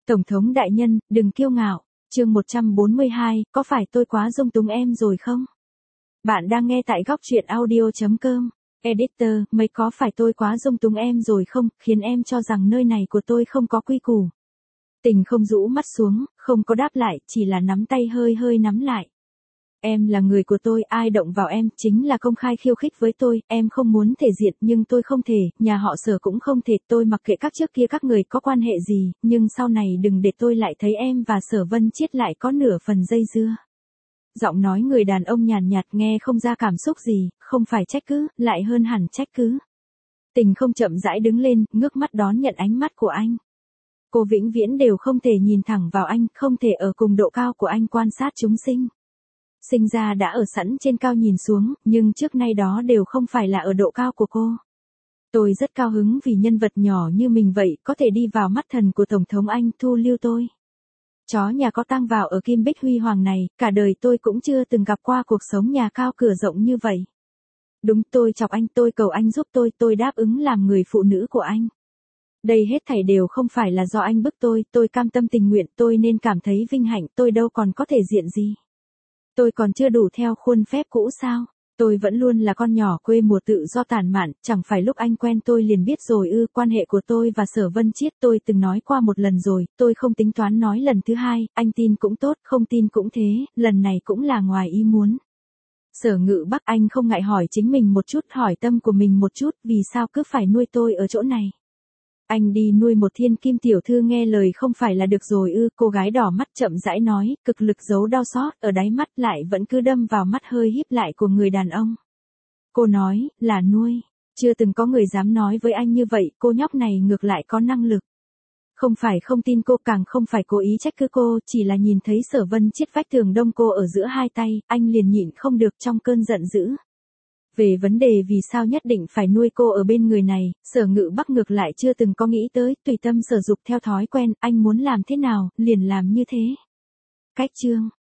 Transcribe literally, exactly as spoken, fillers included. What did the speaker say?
Tổng thống đại nhân, đừng kiêu ngạo. Chương một trăm bốn mươi hai, có phải tôi quá dung túng em rồi không? Bạn đang nghe tại góc truyện audio chấm com. Editor, mấy có phải tôi quá dung túng em rồi không, khiến em cho rằng nơi này của tôi không có quy củ. Tình không rũ mắt xuống, không có đáp lại, chỉ là nắm tay hơi hơi nắm lại. Em là người của tôi, ai động vào em, chính là công khai khiêu khích với tôi, em không muốn thể diện nhưng tôi không thể, nhà họ Sở cũng không thể, tôi mặc kệ các trước kia các người có quan hệ gì, nhưng sau này đừng để tôi lại thấy em và Sở Vân Chiết lại có nửa phần dây dưa. Giọng nói người đàn ông nhàn nhạt nghe không ra cảm xúc gì, không phải trách cứ, lại hơn hẳn trách cứ. Tình không chậm rãi đứng lên, ngước mắt đón nhận ánh mắt của anh. Cô vĩnh viễn đều không thể nhìn thẳng vào anh, không thể ở cùng độ cao của anh quan sát chúng sinh. Sinh ra đã ở sẵn trên cao nhìn xuống, nhưng trước nay đó đều không phải là ở độ cao của cô. Tôi rất cao hứng vì nhân vật nhỏ như mình vậy có thể đi vào mắt thần của Tổng thống Anh thu lưu tôi. Chó nhà có tang vào ở Kim Bích Huy Hoàng này, cả đời tôi cũng chưa từng gặp qua cuộc sống nhà cao cửa rộng như vậy. Đúng, tôi chọc anh, tôi cầu anh giúp tôi, tôi đáp ứng làm người phụ nữ của anh. Đây hết thảy đều không phải là do anh bức tôi, tôi cam tâm tình nguyện, tôi nên cảm thấy vinh hạnh, tôi đâu còn có thể diện gì. Tôi còn chưa đủ theo khuôn phép cũ sao? Tôi vẫn luôn là con nhỏ quê mùa tự do tản mạn, chẳng phải lúc anh quen tôi liền biết rồi ư, quan hệ của tôi và Sở Vân Chiết tôi từng nói qua một lần rồi, tôi không tính toán nói lần thứ hai, anh tin cũng tốt, không tin cũng thế, lần này cũng là ngoài ý muốn. Sở Ngự Bắc, anh không ngại hỏi chính mình một chút, hỏi tâm của mình một chút, vì sao cứ phải nuôi tôi ở chỗ này? Anh đi nuôi một thiên kim tiểu thư nghe lời không phải là được rồi ư, cô gái đỏ mắt chậm rãi nói, cực lực giấu đau xót, ở đáy mắt lại vẫn cứ đâm vào mắt hơi híp lại của người đàn ông. Cô nói, là nuôi, chưa từng có người dám nói với anh như vậy, cô nhóc này ngược lại có năng lực. Không phải không tin cô, càng không phải cố ý trách cứ cô, chỉ là nhìn thấy Sở Vân Chiết vách tường đông cô ở giữa hai tay, anh liền nhịn không được trong cơn giận dữ. Về vấn đề vì sao nhất định phải nuôi cô ở bên người này, Sở Ngự Bắc ngược lại chưa từng có nghĩ tới, tùy tâm sở dục theo thói quen, anh muốn làm thế nào, liền làm như thế. Cách chương,